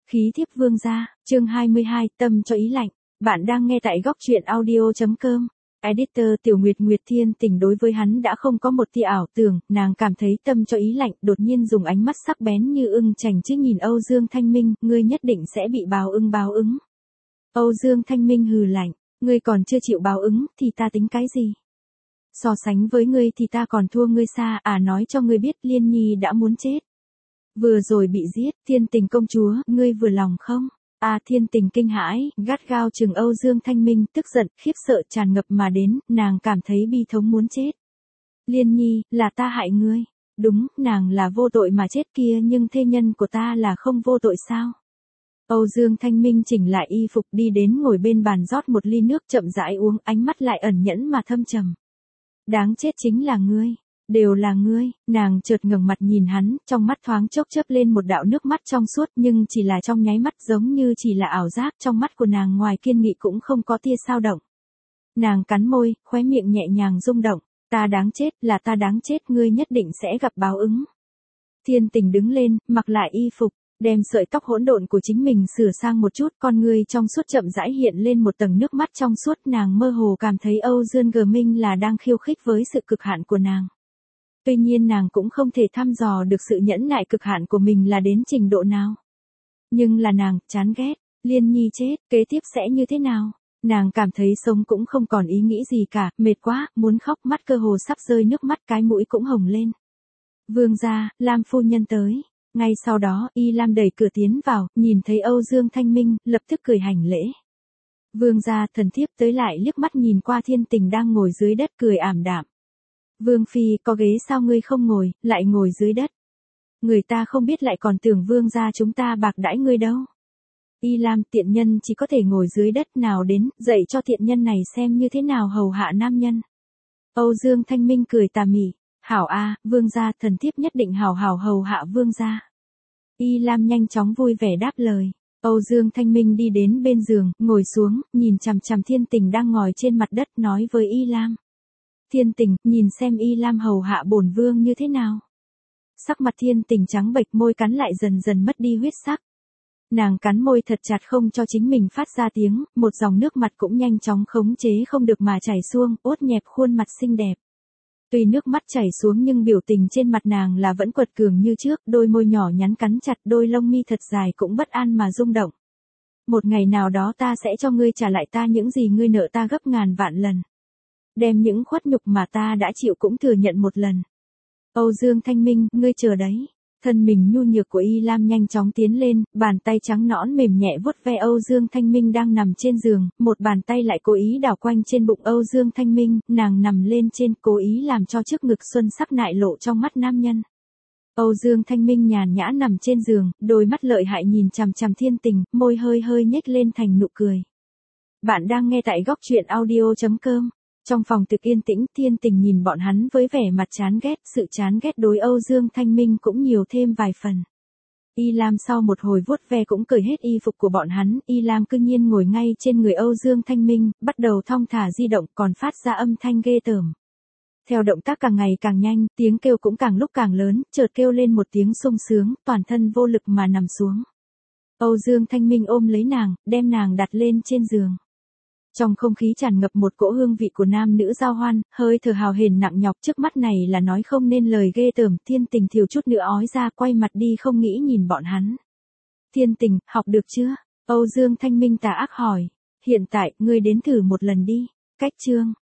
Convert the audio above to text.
Khí thiếp vương gia, chương 22, tâm cho ý lạnh. Bạn đang nghe tại góc truyện audio.com. Editor Tiểu Nguyệt Nguyệt Thiên Tình đối với hắn đã không có một tia ảo tưởng, nàng cảm thấy tâm cho ý lạnh, đột nhiên dùng ánh mắt sắc bén như ưng chành chứ nhìn Âu Dương Thanh Minh, ngươi nhất định sẽ bị báo ứng. Âu Dương Thanh Minh hừ lạnh, ngươi còn chưa chịu báo ứng, thì ta tính cái gì? So sánh với ngươi thì ta còn thua ngươi xa, nói cho ngươi biết Liên Nhi đã muốn chết. Vừa rồi bị giết, Thiên Tình công chúa, ngươi vừa lòng không? Thiên Tình kinh hãi, gắt gao chừng Âu Dương Thanh Minh, tức giận, khiếp sợ tràn ngập mà đến, nàng cảm thấy bi thống muốn chết. Liên Nhi, là ta hại ngươi. Đúng, nàng là vô tội mà chết kia, nhưng thê nhân của ta là không vô tội sao? Âu Dương Thanh Minh chỉnh lại y phục đi đến ngồi bên bàn rót một ly nước chậm rãi uống, ánh mắt lại ẩn nhẫn mà thâm trầm. Đáng chết chính là ngươi. Đều là ngươi, nàng chợt ngẩng mặt nhìn hắn, trong mắt thoáng chốc chớp lên một đạo nước mắt trong suốt nhưng chỉ là trong nháy mắt giống như chỉ là ảo giác, trong mắt của nàng ngoài kiên nghị cũng không có tia dao động. Nàng cắn môi, khóe miệng nhẹ nhàng rung động, ta đáng chết, là ta đáng chết, ngươi nhất định sẽ gặp báo ứng. Thiên Tình đứng lên, mặc lại y phục, đem sợi tóc hỗn độn của chính mình sửa sang một chút, con ngươi trong suốt chậm rãi hiện lên một tầng nước mắt trong suốt, nàng mơ hồ cảm thấy Âu Dương G Minh là đang khiêu khích với sự cực hạn của nàng. Tuy nhiên nàng cũng không thể thăm dò được sự nhẫn nại cực hạn của mình là đến trình độ nào. Nhưng là nàng, chán ghét, Liên Nhi chết, kế tiếp sẽ như thế nào? Nàng cảm thấy sống cũng không còn ý nghĩ gì cả, mệt quá, muốn khóc, mắt cơ hồ sắp rơi nước mắt, cái mũi cũng hồng lên. Vương gia, Lam phu nhân tới. Ngay sau đó, Y Lam đẩy cửa tiến vào, nhìn thấy Âu Dương Thanh Minh, lập tức cười hành lễ. Vương gia, thần thiếp tới lại liếc mắt nhìn qua Thiên Tình đang ngồi dưới đất cười ảm đạm. Vương phi, có ghế sao ngươi không ngồi, lại ngồi dưới đất. Người ta không biết lại còn tưởng vương gia chúng ta bạc đãi ngươi đâu. Y Lam, tiện nhân chỉ có thể ngồi dưới đất, nào đến, dạy cho tiện nhân này xem như thế nào hầu hạ nam nhân. Âu Dương Thanh Minh cười tà mị, hảo vương gia, thần thiếp nhất định hảo hầu hạ vương gia. Y Lam nhanh chóng vui vẻ đáp lời. Âu Dương Thanh Minh đi đến bên giường, ngồi xuống, nhìn chằm chằm Thiên Tình đang ngồi trên mặt đất, nói với Y Lam. Thiên Tình, nhìn xem Y Lam hầu hạ bổn vương như thế nào. Sắc mặt Thiên Tình trắng bệch, môi cắn lại dần dần mất đi huyết sắc. Nàng cắn môi thật chặt không cho chính mình phát ra tiếng, một dòng nước mặt cũng nhanh chóng khống chế không được mà chảy xuông, ốt nhẹp khuôn mặt xinh đẹp. Tuy nước mắt chảy xuống nhưng biểu tình trên mặt nàng là vẫn quật cường như trước, đôi môi nhỏ nhắn cắn chặt, đôi lông mi thật dài cũng bất an mà rung động. Một ngày nào đó ta sẽ cho ngươi trả lại ta những gì ngươi nợ ta gấp ngàn vạn lần. Đem những khuất nhục mà ta đã chịu cũng thừa nhận một lần. Âu Dương Thanh Minh, ngươi chờ đấy. Thân mình nhu nhược của Y Lam nhanh chóng tiến lên, bàn tay trắng nõn mềm nhẹ vuốt ve Âu Dương Thanh Minh đang nằm trên giường, một bàn tay lại cố ý đảo quanh trên bụng Âu Dương Thanh Minh, nàng nằm lên trên, cố ý làm cho trước ngực xuân sắc nại lộ trong mắt nam nhân. Âu Dương Thanh Minh nhàn nhã nằm trên giường, đôi mắt lợi hại nhìn chằm chằm Thiên Tình, môi hơi hơi nhếch lên thành nụ cười. Bạn đang nghe tại góc truyện audio.com. Trong phòng thực yên tĩnh, Thiên Tình nhìn bọn hắn với vẻ mặt chán ghét, sự chán ghét đối Âu Dương Thanh Minh cũng nhiều thêm vài phần. Y Lam sau một hồi vuốt ve cũng cởi hết y phục của bọn hắn, Y Lam cư nhiên ngồi ngay trên người Âu Dương Thanh Minh, bắt đầu thong thả di động, còn phát ra âm thanh ghê tởm. Theo động tác càng ngày càng nhanh, tiếng kêu cũng càng lúc càng lớn, chợt kêu lên một tiếng sung sướng, toàn thân vô lực mà nằm xuống. Âu Dương Thanh Minh ôm lấy nàng, đem nàng đặt lên trên giường. Trong không khí tràn ngập một cỗ hương vị của nam nữ giao hoan, hơi thở hào hển nặng nhọc, trước mắt này là nói không nên lời ghê tởm. Thiên Tình thiếu chút nữa ói ra, quay mặt đi không nghĩ nhìn bọn hắn. Thiên Tình, học được chưa? Âu Dương Thanh Minh tà ác hỏi. Hiện tại, ngươi đến thử một lần đi. Cách chương.